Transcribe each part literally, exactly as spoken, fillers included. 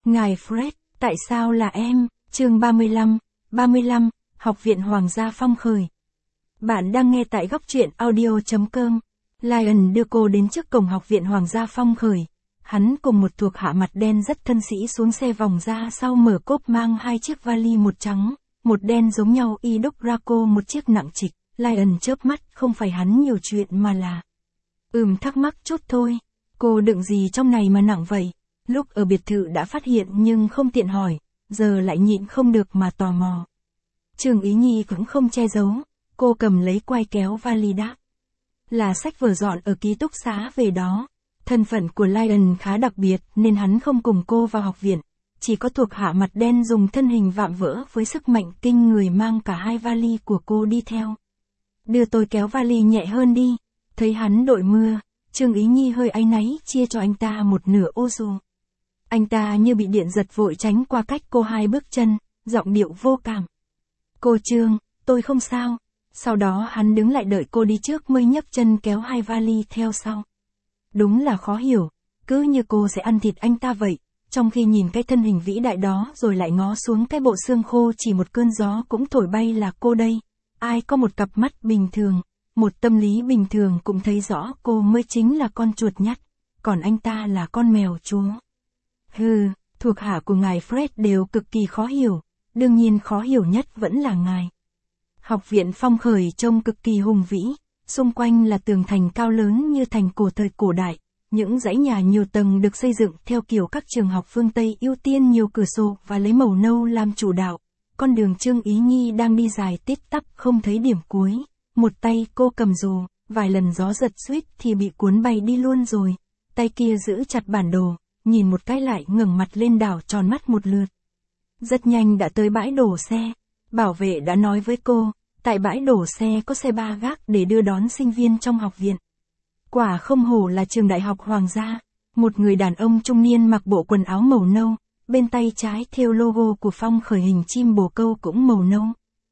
Ngài Fred, tại sao là em? Chương ba mươi lăm, ba mươi lăm, Học viện Hoàng gia Phong khởi. Bạn đang nghe tại góc truyện audio chấm com. Lion đưa cô đến trước cổng Học viện Hoàng gia Phong khởi. Hắn cùng một thuộc hạ mặt đen rất thân sĩ xuống xe vòng ra sau mở cốp mang hai chiếc vali, một trắng, một đen giống nhau y đúc ra cô một chiếc nặng trịch. Lion chớp mắt, không phải hắn nhiều chuyện mà là... Ừm thắc mắc chút thôi. Cô đựng gì trong này mà nặng vậy? Lúc ở biệt thự đã phát hiện nhưng không tiện hỏi, giờ lại nhịn không được mà tò mò. Trương Ý Nhi cũng không che giấu, cô cầm lấy quai kéo vali đáp. Là sách vở dọn ở ký túc xá về đó. Thân phận của Lion khá đặc biệt nên hắn không cùng cô vào học viện, chỉ có thuộc hạ mặt đen dùng thân hình vạm vỡ với sức mạnh kinh người mang cả hai vali của cô đi theo. Đưa tôi kéo vali nhẹ hơn đi. Thấy hắn đội mưa, Trương Ý Nhi hơi áy náy chia cho anh ta một nửa ô dù. Anh ta như bị điện giật vội tránh qua cách cô hai bước chân, giọng điệu vô cảm. Cô Trương, tôi không sao. Sau đó hắn đứng lại đợi cô đi trước mới nhấc chân kéo hai vali theo sau. Đúng là khó hiểu, cứ như cô sẽ ăn thịt anh ta vậy, trong khi nhìn cái thân hình vĩ đại đó rồi lại ngó xuống cái bộ xương khô chỉ một cơn gió cũng thổi bay là cô đây. Ai có một cặp mắt bình thường, một tâm lý bình thường cũng thấy rõ cô mới chính là con chuột nhắt, còn anh ta là con mèo chúa. Hừ, thuộc hạ của ngài Fred đều cực kỳ khó hiểu, đương nhiên khó hiểu nhất vẫn là ngài. Học viện Phong khởi trông cực kỳ hùng vĩ, xung quanh là tường thành cao lớn như thành cổ thời cổ đại, những dãy nhà nhiều tầng được xây dựng theo kiểu các trường học phương Tây ưu tiên nhiều cửa sổ và lấy màu nâu làm chủ đạo. Con đường Trương Ý Nhi đang đi dài tít tắp không thấy điểm cuối, một tay cô cầm dù, vài lần gió giật suýt thì bị cuốn bay đi luôn rồi, tay kia giữ chặt bản đồ, nhìn một cái lại ngẩng mặt lên đảo tròn mắt một lượt. Rất nhanh đã tới bãi đổ xe, bảo vệ đã nói với cô, tại bãi đổ xe có xe ba gác để đưa đón sinh viên trong học viện. Quả không hổ là trường đại học Hoàng gia, một người đàn ông trung niên mặc bộ quần áo màu nâu, bên tay trái thêu logo của Phong khởi hình chim bồ câu cũng màu nâu.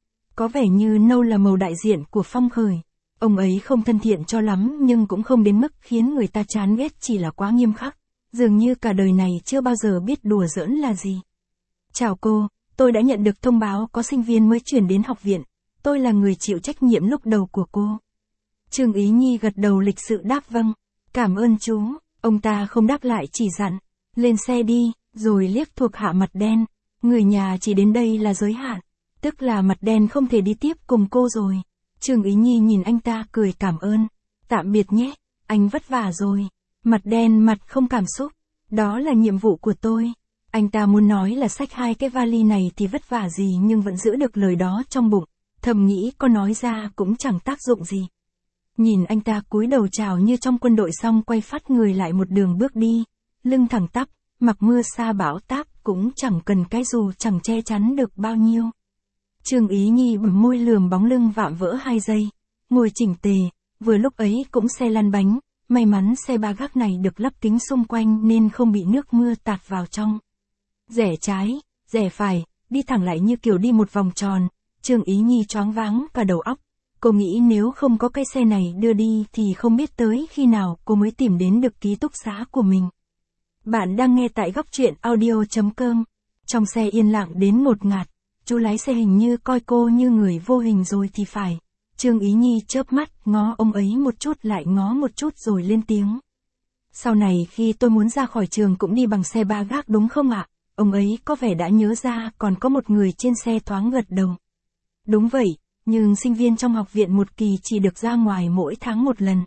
Có vẻ như nâu là màu đại diện của Phong khởi. Ông ấy không thân thiện cho lắm nhưng cũng không đến mức khiến người ta chán ghét, chỉ là quá nghiêm khắc. Dường như cả đời này chưa bao giờ biết đùa giỡn là gì. Chào cô, tôi đã nhận được thông báo có sinh viên mới chuyển đến học viện. Tôi là người chịu trách nhiệm lúc đầu của cô. Trương Ý Nhi gật đầu lịch sự đáp vâng. Cảm ơn chú. Ông ta không đáp lại chỉ dặn. Lên xe đi, rồi liếc thuộc hạ mặt đen. Người nhà chỉ đến đây là giới hạn. Tức là mặt đen không thể đi tiếp cùng cô rồi. Trương Ý Nhi nhìn anh ta cười cảm ơn. Tạm biệt nhé, anh vất vả rồi. Mặt đen mặt không cảm xúc. Đó là nhiệm vụ của tôi. Anh ta muốn nói là xách hai cái vali này thì vất vả gì nhưng vẫn giữ được lời đó trong bụng. Thầm nghĩ có nói ra cũng chẳng tác dụng gì. Nhìn anh ta cúi đầu chào như trong quân đội xong quay phát người lại một đường bước đi. Lưng thẳng tắp, mặc mưa sa bão táp cũng chẳng cần cái dù chẳng che chắn được bao nhiêu. Trương Ý Nhi bấm môi lườm bóng lưng vạm vỡ hai giây. Ngồi chỉnh tề, vừa lúc ấy cũng xe lăn bánh. May mắn xe ba gác này được lắp kính xung quanh nên không bị nước mưa tạt vào trong. Rẽ trái, rẽ phải, đi thẳng lại như kiểu đi một vòng tròn. Trương Ý Nhi choáng váng cả đầu óc. Cô nghĩ nếu không có cái xe này đưa đi thì không biết tới khi nào cô mới tìm đến được ký túc xá của mình. Bạn đang nghe tại góc truyện audio chấm com. Trong xe yên lặng đến ngột ngạt. Chú lái xe hình như coi cô như người vô hình rồi thì phải. Trương Ý Nhi chớp mắt, ngó ông ấy một chút lại ngó một chút rồi lên tiếng. Sau này khi tôi muốn ra khỏi trường cũng đi bằng xe ba gác đúng không ạ? Ông ấy có vẻ đã nhớ ra còn có một người trên xe thoáng gật đầu. Đúng vậy, nhưng sinh viên trong học viện một kỳ chỉ được ra ngoài mỗi tháng một lần.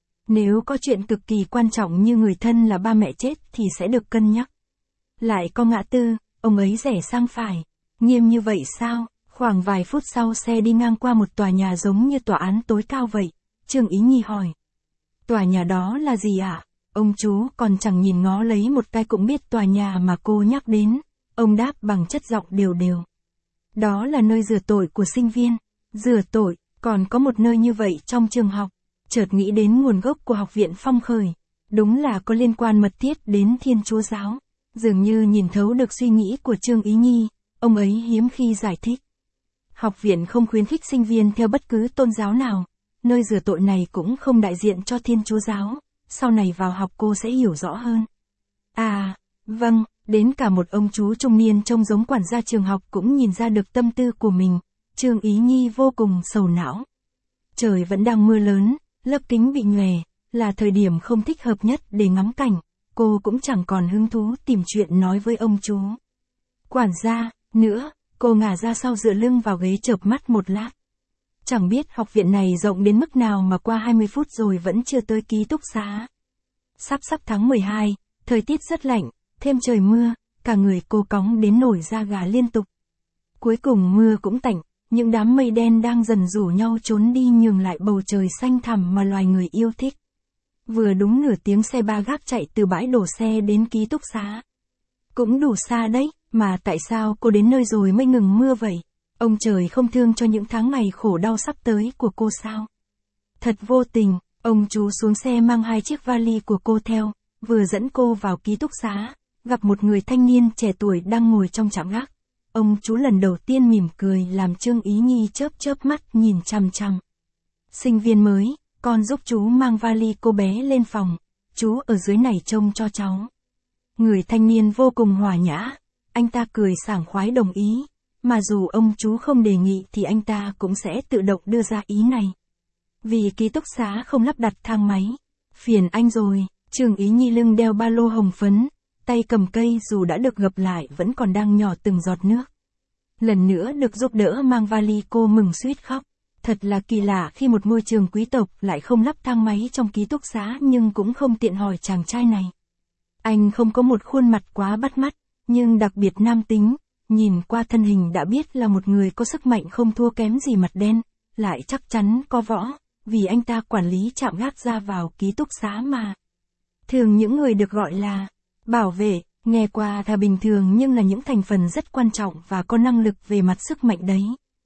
Nếu có chuyện cực kỳ quan trọng như người thân là ba mẹ chết thì sẽ được cân nhắc. Lại có ngã tư, ông ấy rẽ sang phải. Nghiêm như vậy sao? Khoảng vài phút sau xe đi ngang qua một tòa nhà giống như tòa án tối cao vậy. Trương Ý Nhi hỏi. Tòa nhà đó là gì ạ? Ông chú còn chẳng nhìn ngó lấy một cái cũng biết tòa nhà mà cô nhắc đến. Ông đáp bằng chất giọng đều đều. Đó là nơi rửa tội của sinh viên. Rửa tội, còn có một nơi như vậy trong trường học. Chợt nghĩ đến nguồn gốc của học viện Phong khởi. Đúng là có liên quan mật thiết đến Thiên Chúa giáo. Dường như nhìn thấu được suy nghĩ của Trương Ý Nhi. Ông ấy hiếm khi giải thích. Học viện không khuyến khích sinh viên theo bất cứ tôn giáo nào. Nơi rửa tội này cũng không đại diện cho Thiên Chúa giáo. Sau này vào học cô sẽ hiểu rõ hơn. À, vâng, Đến cả một ông chú trung niên trông giống quản gia trường học cũng nhìn ra được tâm tư của mình. Trương Ý Nhi vô cùng sầu não. Trời vẫn đang mưa lớn, lớp kính bị nhòe, là thời điểm không thích hợp nhất để ngắm cảnh. Cô cũng chẳng còn hứng thú tìm chuyện nói với ông chú quản gia nữa. Cô ngả ra sau dựa lưng vào ghế chợp mắt một lát. Chẳng biết học viện này rộng đến mức nào mà qua hai mươi phút rồi vẫn chưa tới ký túc xá. Sắp sắp tháng mười hai, thời tiết rất lạnh, thêm trời mưa, cả người cô cóng đến nổi da gà liên tục. Cuối cùng mưa cũng tạnh, những đám mây đen đang dần rủ nhau trốn đi nhường lại bầu trời xanh thẳm mà loài người yêu thích. Vừa đúng nửa tiếng xe ba gác chạy từ bãi đổ xe đến ký túc xá. Cũng đủ xa đấy, mà tại sao cô đến nơi rồi mới ngừng mưa vậy? Ông trời không thương cho những tháng ngày khổ đau sắp tới của cô sao? Thật vô tình, ông chú xuống xe mang hai chiếc vali của cô theo, vừa dẫn cô vào ký túc xá, gặp một người thanh niên trẻ tuổi đang ngồi trong trạm gác. Ông chú lần đầu tiên mỉm cười làm Trương Ý Nhi chớp chớp mắt nhìn chằm chằm. Sinh viên mới, con giúp chú mang vali cô bé lên phòng, chú ở dưới này trông cho cháu. Người thanh niên vô cùng hòa nhã, anh ta cười sảng khoái đồng ý, mà dù ông chú không đề nghị thì anh ta cũng sẽ tự động đưa ra ý này. Vì ký túc xá không lắp đặt thang máy. Phiền anh rồi. Trương Ý Nhi lưng đeo ba lô hồng phấn, tay cầm cây dù đã được gập lại vẫn còn đang nhỏ từng giọt nước. Lần nữa được giúp đỡ mang vali cô mừng suýt khóc. Thật là kỳ lạ khi một ngôi trường quý tộc lại không lắp thang máy trong ký túc xá nhưng cũng không tiện hỏi chàng trai này. Anh không có một khuôn mặt quá bắt mắt, nhưng đặc biệt nam tính, nhìn qua thân hình đã biết là một người có sức mạnh không thua kém gì mặt đen, lại chắc chắn có võ, vì anh ta quản lý trạm gác ra vào ký túc xá mà. Thường những người được gọi là bảo vệ, nghe qua thà bình thường nhưng là những thành phần rất quan trọng và có năng lực về mặt sức mạnh đấy.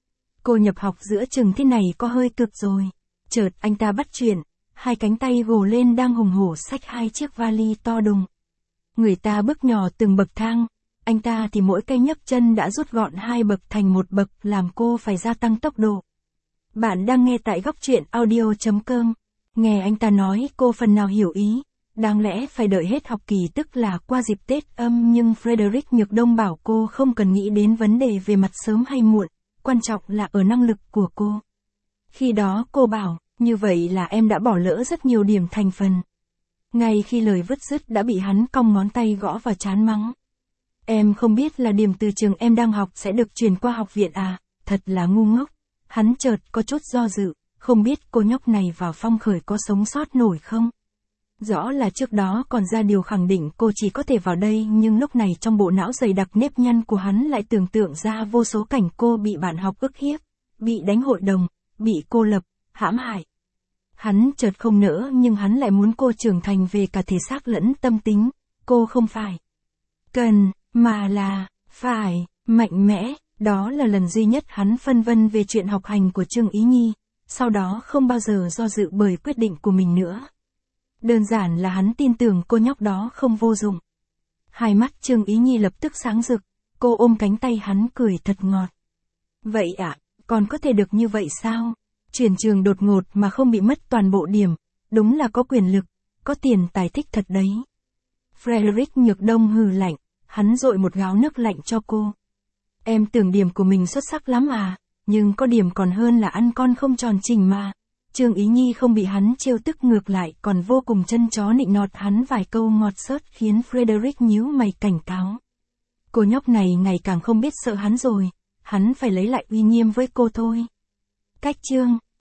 Cô nhập học giữa chừng thế này có hơi cực rồi. Chợt anh ta bắt chuyện, hai cánh tay gồ lên đang hùng hổ xách hai chiếc vali to đùng. Người ta bước nhỏ từng bậc thang, anh ta thì mỗi cây nhấc chân đã rút gọn hai bậc thành một bậc làm cô phải gia tăng tốc độ. Bạn đang nghe tại góc truyện audio chấm com. Nghe anh ta nói cô phần nào hiểu ý, đáng lẽ phải đợi hết học kỳ tức là qua dịp Tết âm nhưng Frederick Nhược Đông bảo cô không cần nghĩ đến vấn đề về mặt sớm hay muộn, quan trọng là ở năng lực của cô. Khi đó cô bảo, như vậy là em đã bỏ lỡ rất nhiều điểm thành phần. Ngay khi lời vứt dứt đã bị hắn cong ngón tay gõ vào trán mắng. Em không biết là điểm từ trường em đang học sẽ được chuyển qua học viện à, thật là ngu ngốc. Hắn chợt có chút do dự, không biết cô nhóc này vào Phong Khởi có sống sót nổi không? Rõ là trước đó còn ra điều khẳng định cô chỉ có thể vào đây nhưng lúc này trong bộ não dày đặc nếp nhăn của hắn lại tưởng tượng ra vô số cảnh cô bị bạn học ức hiếp, bị đánh hội đồng, bị cô lập, hãm hại. Hắn chợt không nỡ nhưng hắn lại muốn cô trưởng thành về cả thể xác lẫn tâm tính, cô không phải cần, mà là phải mạnh mẽ. Đó là lần duy nhất hắn phân vân về chuyện học hành của Trương Ý Nhi, sau đó không bao giờ do dự bởi quyết định của mình nữa. Đơn giản là hắn tin tưởng cô nhóc đó không vô dụng. Hai mắt Trương Ý Nhi lập tức sáng rực, cô ôm cánh tay hắn cười thật ngọt. Vậy ạ, à, còn có thể được như vậy sao? Chuyển trường đột ngột mà không bị mất toàn bộ điểm, đúng là có quyền lực, có tiền tài thích thật đấy. Frederick Nhược Đông hừ lạnh, hắn dội một gáo nước lạnh cho cô. Em tưởng điểm của mình xuất sắc lắm à, nhưng có điểm còn hơn là ăn con không tròn chỉnh mà. Trương Ý Nhi không bị hắn trêu tức ngược lại còn vô cùng chân chó nịnh nọt hắn vài câu ngọt xớt khiến Frederick nhíu mày cảnh cáo. Cô nhóc này ngày càng không biết sợ hắn rồi, hắn phải lấy lại uy nghiêm với cô thôi. Cách chương